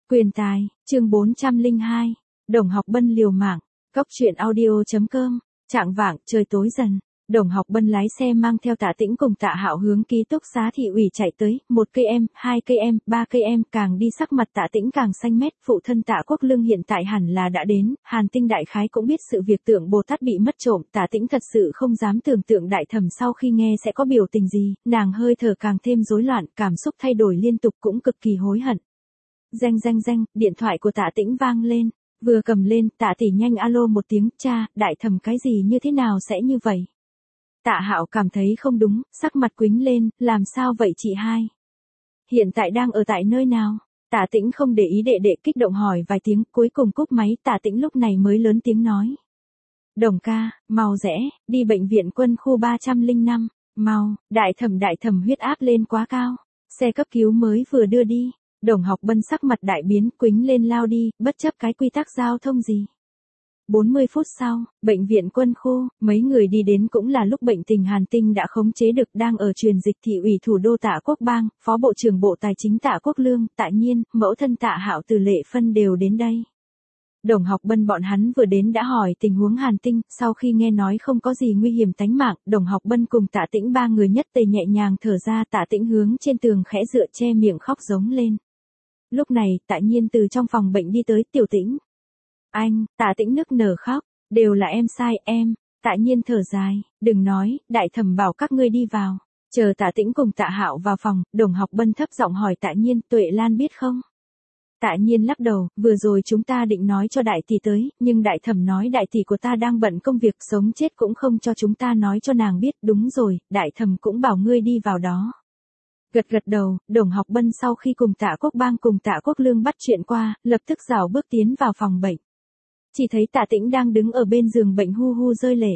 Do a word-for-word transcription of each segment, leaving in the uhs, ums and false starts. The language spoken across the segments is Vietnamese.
Quyền tài, chương bốn trăm lẻ hai, Đồng Học Bân liều mạng, Cóc truyện audio chấm com, Trạng vạng, trời tối dần, Đồng Học Bân lái xe mang theo Tạ Tĩnh cùng Tạ Hạo hướng ký túc xá thị ủy chạy tới, một cây em, hai cây em, ba cây em, càng đi sắc mặt Tạ Tĩnh càng xanh mét, phụ thân Tạ Quốc Lương hiện tại hẳn là đã đến, Hàn Tinh đại khái cũng biết sự việc tượng Bồ Tát bị mất trộm, Tạ Tĩnh thật sự không dám tưởng tượng đại thẩm sau khi nghe sẽ có biểu tình gì, nàng hơi thở càng thêm rối loạn, cảm xúc thay đổi liên tục cũng cực kỳ hối hận. Reng reng reng, điện thoại của Tạ Tĩnh vang lên, vừa cầm lên, Tạ tỷ nhanh alo một tiếng, cha, đại thẩm cái gì như thế nào sẽ như vậy? Tạ Hạo cảm thấy không đúng, sắc mặt quĩnh lên, làm sao vậy chị hai? Hiện tại đang ở tại nơi nào? Tạ Tĩnh không để ý đệ đệ kích động hỏi vài tiếng, cuối cùng cúp máy, Tạ Tĩnh lúc này mới lớn tiếng nói. Đồng ca, mau rẽ, đi bệnh viện quân khu ba trăm lẻ năm, mau, đại thẩm đại thẩm huyết áp lên quá cao, xe cấp cứu mới vừa đưa đi. Đồng Học Bân sắc mặt đại biến, quĩnh lên lao đi, bất chấp cái quy tắc giao thông gì. bốn mươi phút sau, bệnh viện quân khu, mấy người đi đến cũng là lúc bệnh tình Hàn Tinh đã khống chế được, đang ở truyền dịch thị ủy thủ đô Tạ Quốc Bang, Phó Bộ trưởng Bộ Tài chính Tạ Quốc Lương, Tạ Nhiên, mẫu thân Tạ Hạo từ Lệ Phân đều đến đây. Đồng Học Bân bọn hắn vừa đến đã hỏi tình huống Hàn Tinh, sau khi nghe nói không có gì nguy hiểm tánh mạng, Đồng Học Bân cùng Tạ Tĩnh ba người nhất tề nhẹ nhàng thở ra, Tạ Tĩnh hướng trên tường khẽ dựa che miệng khóc giống lên. Lúc này, Tạ Nhiên từ trong phòng bệnh đi tới, Tiểu Tĩnh. Anh, Tạ Tĩnh nức nở khóc, đều là em sai, em. Tạ Nhiên thở dài, đừng nói, đại thẩm bảo các ngươi đi vào. Chờ Tạ Tĩnh cùng Tạ Hạo vào phòng, Đồng Học Bân thấp giọng hỏi Tạ Nhiên, Tuệ Lan biết không? Tạ Nhiên lắc đầu, vừa rồi chúng ta định nói cho đại tỷ tới, nhưng đại thẩm nói đại tỷ của ta đang bận công việc, sống chết cũng không cho chúng ta nói cho nàng biết, đúng rồi, đại thẩm cũng bảo ngươi đi vào đó. Gật gật đầu, Đồng Học Bân sau khi cùng Tạ Quốc Bang cùng Tạ Quốc Lương bắt chuyện qua, lập tức rảo bước tiến vào phòng bệnh. Chỉ thấy Tạ Tĩnh đang đứng ở bên giường bệnh hu hu rơi lệ.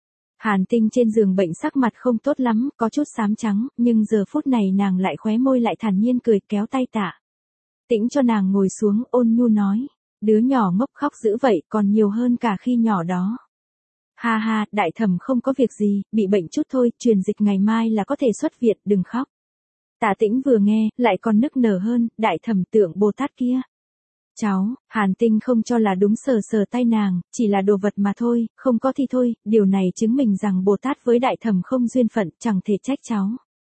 Hàn Tinh trên giường bệnh sắc mặt không tốt lắm, có chút xám trắng, nhưng giờ phút này nàng lại khóe môi lại thản nhiên cười, kéo tay Tạ Tĩnh cho nàng ngồi xuống, ôn nhu nói, đứa nhỏ ngốc khóc dữ vậy, còn nhiều hơn cả khi nhỏ đó. Ha ha, đại thẩm không có việc gì, bị bệnh chút thôi, truyền dịch ngày mai là có thể xuất viện, đừng khóc. Tạ Tĩnh vừa nghe, lại còn nức nở hơn, đại thẩm tượng Bồ Tát kia. Cháu, Hàn Tinh không cho là đúng, sờ sờ tay nàng, chỉ là đồ vật mà thôi, không có thì thôi, điều này chứng minh rằng Bồ Tát với đại thẩm không duyên phận, chẳng thể trách cháu.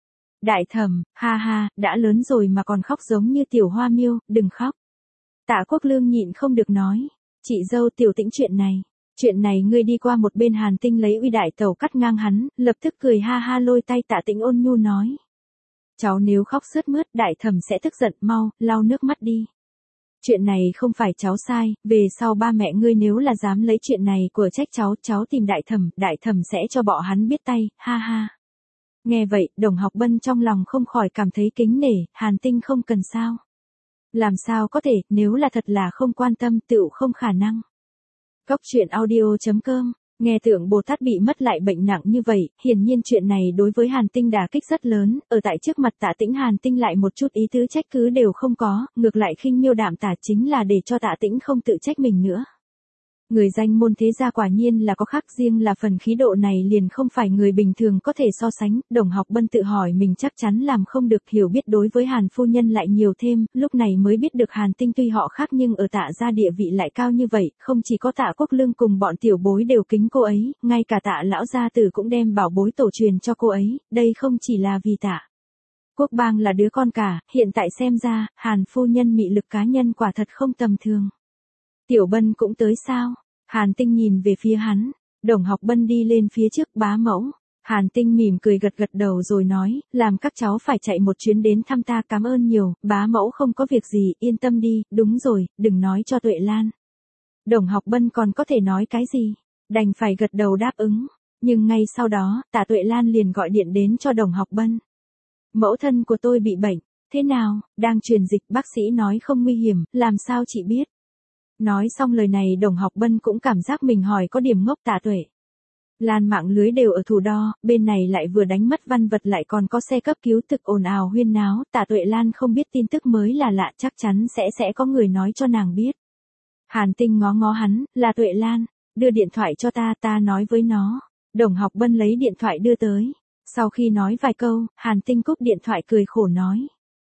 Đại thẩm, ha ha, đã lớn rồi mà còn khóc giống như tiểu hoa miêu, đừng khóc. Tạ Quốc Lương nhịn không được nói, chị dâu Tiểu Tĩnh chuyện này, chuyện này ngươi đi qua một bên. Hàn Tinh lấy uy đại tẩu cắt ngang hắn, lập tức cười ha ha lôi tay Tạ Tĩnh ôn nhu nói. Cháu nếu khóc sướt mướt, đại thẩm sẽ tức giận, mau, lau nước mắt đi. Chuyện này không phải cháu sai, về sau ba mẹ ngươi nếu là dám lấy chuyện này của trách cháu, cháu tìm đại thẩm, đại thẩm sẽ cho bọn hắn biết tay, ha ha. Nghe vậy, Đồng Học Bân trong lòng không khỏi cảm thấy kính nể, Hàn Tinh không cần sao. Làm sao có thể, nếu là thật là không quan tâm, tựu không khả năng. Cóc truyện audio chấm com. Nghe tượng Bồ Tát bị mất lại bệnh nặng như vậy, hiển nhiên chuyện này đối với Hàn Tinh đả kích rất lớn, ở tại trước mặt Tạ Tĩnh Hàn Tinh lại một chút ý tứ trách cứ đều không có, ngược lại khinh miêu đạm tả chính là để cho Tạ Tĩnh không tự trách mình nữa. Người danh môn thế gia quả nhiên là có khác riêng, là phần khí độ này liền không phải người bình thường có thể so sánh. Đồng Học Bân tự hỏi mình chắc chắn làm không được, hiểu biết đối với Hàn phu nhân lại nhiều thêm, lúc này mới biết được Hàn Tinh tuy họ khác nhưng ở Tạ gia địa vị lại cao như vậy, không chỉ có Tạ Quốc Lương cùng bọn tiểu bối đều kính cô ấy, ngay cả Tạ lão gia tử cũng đem bảo bối tổ truyền cho cô ấy, đây không chỉ là vì Tạ Quốc Bang là đứa con cả, hiện tại xem ra, Hàn phu nhân mị lực cá nhân quả thật không tầm thường. Tiểu Bân cũng tới sao? Hàn Tinh nhìn về phía hắn, Đồng Học Bân đi lên phía trước, bá mẫu. Hàn Tinh mỉm cười gật gật đầu rồi nói, làm các cháu phải chạy một chuyến đến thăm ta, cảm ơn nhiều, bá mẫu không có việc gì, yên tâm đi, đúng rồi, đừng nói cho Tuệ Lan. Đồng Học Bân còn có thể nói cái gì, đành phải gật đầu đáp ứng, nhưng ngay sau đó, Tạ Tuệ Lan liền gọi điện đến cho Đồng Học Bân. Mẫu thân của tôi bị bệnh, thế nào, đang truyền dịch, bác sĩ nói không nguy hiểm, làm sao chị biết? Nói xong lời này, Đồng Học Bân cũng cảm giác mình hỏi có điểm ngốc. Tạ Tuệ Lan mạng lưới đều ở thủ đo, bên này lại vừa đánh mất văn vật lại còn có xe cấp cứu, thực ồn ào huyên náo, Tạ Tuệ Lan không biết tin tức mới là lạ, chắc chắn sẽ sẽ có người nói cho nàng biết. Hàn Tinh ngó ngó hắn, là Tuệ Lan, đưa điện thoại cho ta, ta nói với nó. Đồng Học Bân lấy điện thoại đưa tới. Sau khi nói vài câu, Hàn Tinh cúp điện thoại cười khổ nói.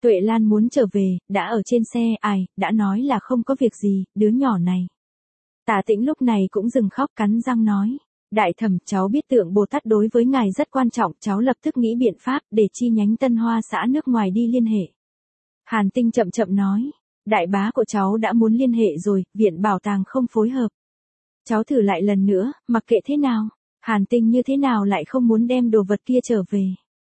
Tuệ Lan muốn trở về, đã ở trên xe, ai, đã nói là không có việc gì, đứa nhỏ này. Tạ Tĩnh lúc này cũng dừng khóc cắn răng nói. Đại thẩm, cháu biết tượng Bồ Tát đối với ngài rất quan trọng, cháu lập tức nghĩ biện pháp để chi nhánh Tân Hoa xã nước ngoài đi liên hệ. Hàn Tinh chậm chậm nói. Đại bá của cháu đã muốn liên hệ rồi, viện bảo tàng không phối hợp. Cháu thử lại lần nữa, mặc kệ thế nào. Hàn Tinh như thế nào lại không muốn đem đồ vật kia trở về.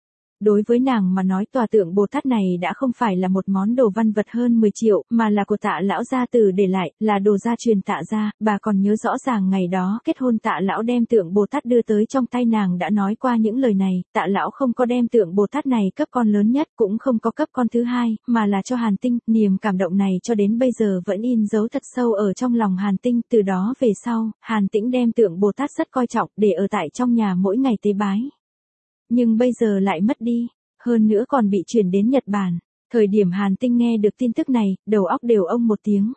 Đối với nàng mà nói tòa tượng Bồ Tát này đã không phải là một món đồ văn vật hơn mười triệu, mà là của Tạ lão gia tử để lại, là đồ gia truyền Tạ gia. Bà còn nhớ rõ ràng ngày đó kết hôn Tạ lão đem tượng Bồ Tát đưa tới trong tay nàng đã nói qua những lời này. Tạ lão không có đem tượng Bồ Tát này cấp con lớn nhất, cũng không có cấp con thứ hai, mà là cho Hàn Tinh. Niềm cảm động này cho đến bây giờ vẫn in dấu thật sâu ở trong lòng Hàn Tinh. Từ đó về sau, Hàn Tĩnh đem tượng Bồ Tát rất coi trọng, để ở tại trong nhà mỗi ngày tế bái. Nhưng bây giờ lại mất đi, hơn nữa còn bị chuyển đến Nhật Bản. Thời điểm Hàn Tinh nghe được tin tức này, đầu óc đều ông một tiếng.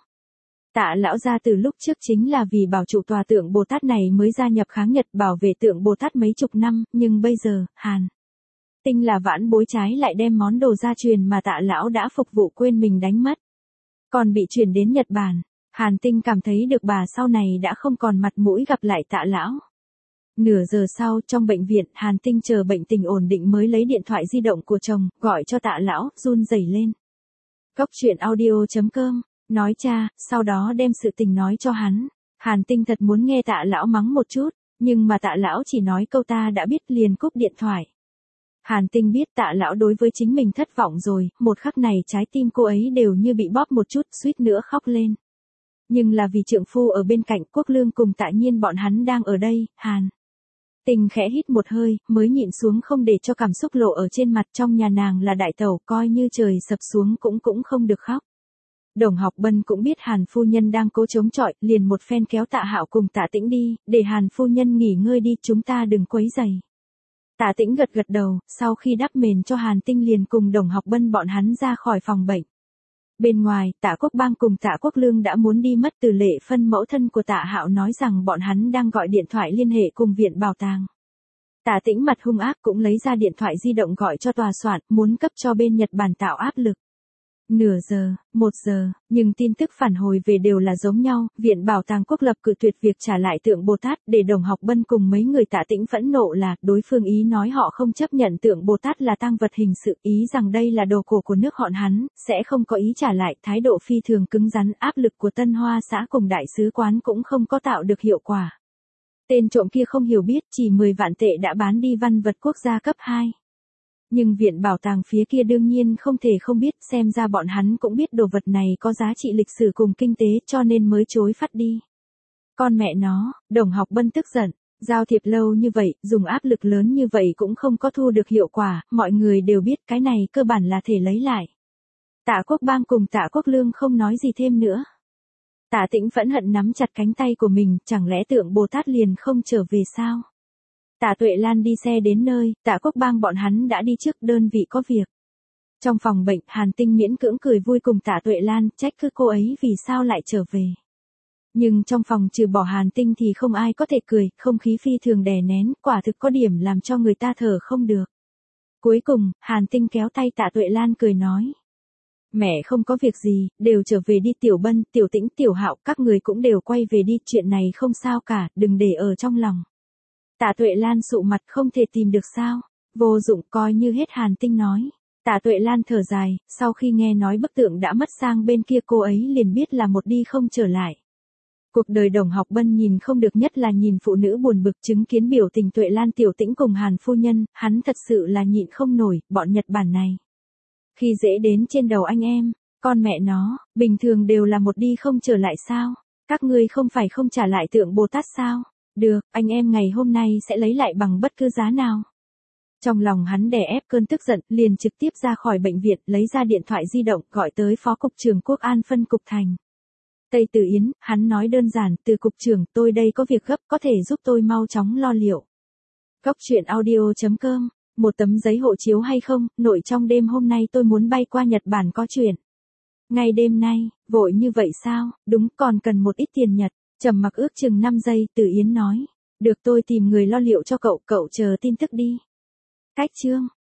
Tạ lão gia từ lúc trước chính là vì bảo trụ tòa tượng Bồ Tát này mới gia nhập kháng Nhật bảo vệ tượng Bồ Tát mấy chục năm, nhưng bây giờ, Hàn Tinh là vãn bối trái lại đem món đồ gia truyền mà Tạ lão đã phục vụ quên mình đánh mất. Còn bị chuyển đến Nhật Bản, Hàn Tinh cảm thấy được bà sau này đã không còn mặt mũi gặp lại Tạ lão. Nửa giờ sau, trong bệnh viện, Hàn Tinh chờ bệnh tình ổn định mới lấy điện thoại di động của chồng, gọi cho Tạ lão, run rẩy lên. Cốc truyện audio chấm com, nói cha, sau đó đem sự tình nói cho hắn. Hàn Tinh thật muốn nghe Tạ lão mắng một chút, nhưng mà Tạ lão chỉ nói câu ta đã biết liền cúp điện thoại. Hàn Tinh biết Tạ lão đối với chính mình thất vọng rồi, một khắc này trái tim cô ấy đều như bị bóp một chút, suýt nữa khóc lên. Nhưng là vì trượng phu ở bên cạnh, Quốc Lương cùng Tạ Nhiên bọn hắn đang ở đây, Hàn Tinh khẽ hít một hơi, mới nhịn xuống không để cho cảm xúc lộ ở trên mặt. Trong nhà nàng là đại tẩu, coi như trời sập xuống cũng cũng không được khóc. Đồng Học Bân cũng biết Hàn phu nhân đang cố chống chọi, liền một phen kéo Tạ Hạo cùng Tạ Tĩnh đi, để Hàn phu nhân nghỉ ngơi đi, chúng ta đừng quấy rầy. Tạ Tĩnh gật gật đầu, sau khi đắp mền cho Hàn Tinh liền cùng Đồng Học Bân bọn hắn ra khỏi phòng bệnh. Bên ngoài, Tạ Quốc Bang cùng Tạ Quốc Lương đã muốn đi mất. Từ Lệ Phân mẫu thân của Tạ Hạo nói rằng bọn hắn đang gọi điện thoại liên hệ cùng viện bảo tàng. Tạ Tĩnh mặt hung ác cũng lấy ra điện thoại di động gọi cho tòa soạn, muốn cấp cho bên Nhật Bản tạo áp lực. Nửa giờ, một giờ, nhưng tin tức phản hồi về đều là giống nhau. Viện Bảo tàng Quốc lập cự tuyệt việc trả lại tượng Bồ Tát, để Đồng Học Bân cùng mấy người Tạ Tĩnh phẫn nộ là đối phương ý nói họ không chấp nhận tượng Bồ Tát là tang vật hình sự, ý rằng đây là đồ cổ của nước họ hắn, sẽ không có ý trả lại. Thái độ phi thường cứng rắn, áp lực của Tân Hoa xã cùng đại sứ quán cũng không có tạo được hiệu quả. Tên trộm kia không hiểu biết, chỉ mười vạn tệ đã bán đi văn vật quốc gia cấp hai. Nhưng viện bảo tàng phía kia đương nhiên không thể không biết, xem ra bọn hắn cũng biết đồ vật này có giá trị lịch sử cùng kinh tế cho nên mới chối phát đi. Con mẹ nó, Đồng Học Bân tức giận, giao thiệp lâu như vậy, dùng áp lực lớn như vậy cũng không có thu được hiệu quả, mọi người đều biết cái này cơ bản là thể lấy lại. Tạ Quốc Bang cùng Tạ Quốc Lương không nói gì thêm nữa. Tạ Tĩnh phẫn hận nắm chặt cánh tay của mình, chẳng lẽ tượng Bồ Tát liền không trở về sao? Tạ Tuệ Lan đi xe đến nơi, Tạ Quốc Bang bọn hắn đã đi trước, đơn vị có việc. Trong phòng bệnh, Hàn Tinh miễn cưỡng cười vui cùng Tạ Tuệ Lan, trách cứ cô ấy vì sao lại trở về. Nhưng trong phòng trừ bỏ Hàn Tinh thì không ai có thể cười, không khí phi thường đè nén, quả thực có điểm làm cho người ta thở không được. Cuối cùng, Hàn Tinh kéo tay Tạ Tuệ Lan cười nói. Mẹ không có việc gì, đều trở về đi. Tiểu Bân, Tiểu Tĩnh, Tiểu Hạo, các người cũng đều quay về đi, chuyện này không sao cả, đừng để ở trong lòng. Tạ Tuệ Lan sụ mặt, không thể tìm được sao? Vô dụng, coi như hết. Hàn Tinh nói. Tạ Tuệ Lan thở dài, sau khi nghe nói bức tượng đã mất sang bên kia cô ấy liền biết là một đi không trở lại. Cuộc đời Đồng Học Bân nhìn không được, nhất là nhìn phụ nữ buồn bực, chứng kiến biểu tình Tuệ Lan, Tiểu Tĩnh cùng Hàn phu nhân, hắn thật sự là nhịn không nổi. Bọn Nhật Bản này khi dễ đến trên đầu anh em, con mẹ nó, bình thường đều là một đi không trở lại sao? Các ngươi không phải không trả lại tượng Bồ Tát sao? Được, anh em ngày hôm nay sẽ lấy lại bằng bất cứ giá nào. Trong lòng hắn đè ép cơn tức giận, liền trực tiếp ra khỏi bệnh viện, lấy ra điện thoại di động, gọi tới Phó Cục trưởng Quốc An phân cục thành Tây Từ Yến. Hắn nói đơn giản, Từ Cục trưởng, tôi đây có việc gấp, có thể giúp tôi mau chóng lo liệu. Cốc truyện audio chấm com, một tấm giấy hộ chiếu hay không, nội trong đêm hôm nay tôi muốn bay qua Nhật Bản có chuyện. Ngay đêm nay, vội như vậy sao? Đúng, còn cần một ít tiền Nhật. Trầm mặc ước chừng năm giây, Từ Yến nói. Được, tôi tìm người lo liệu cho cậu, cậu chờ tin tức đi. Cách chương.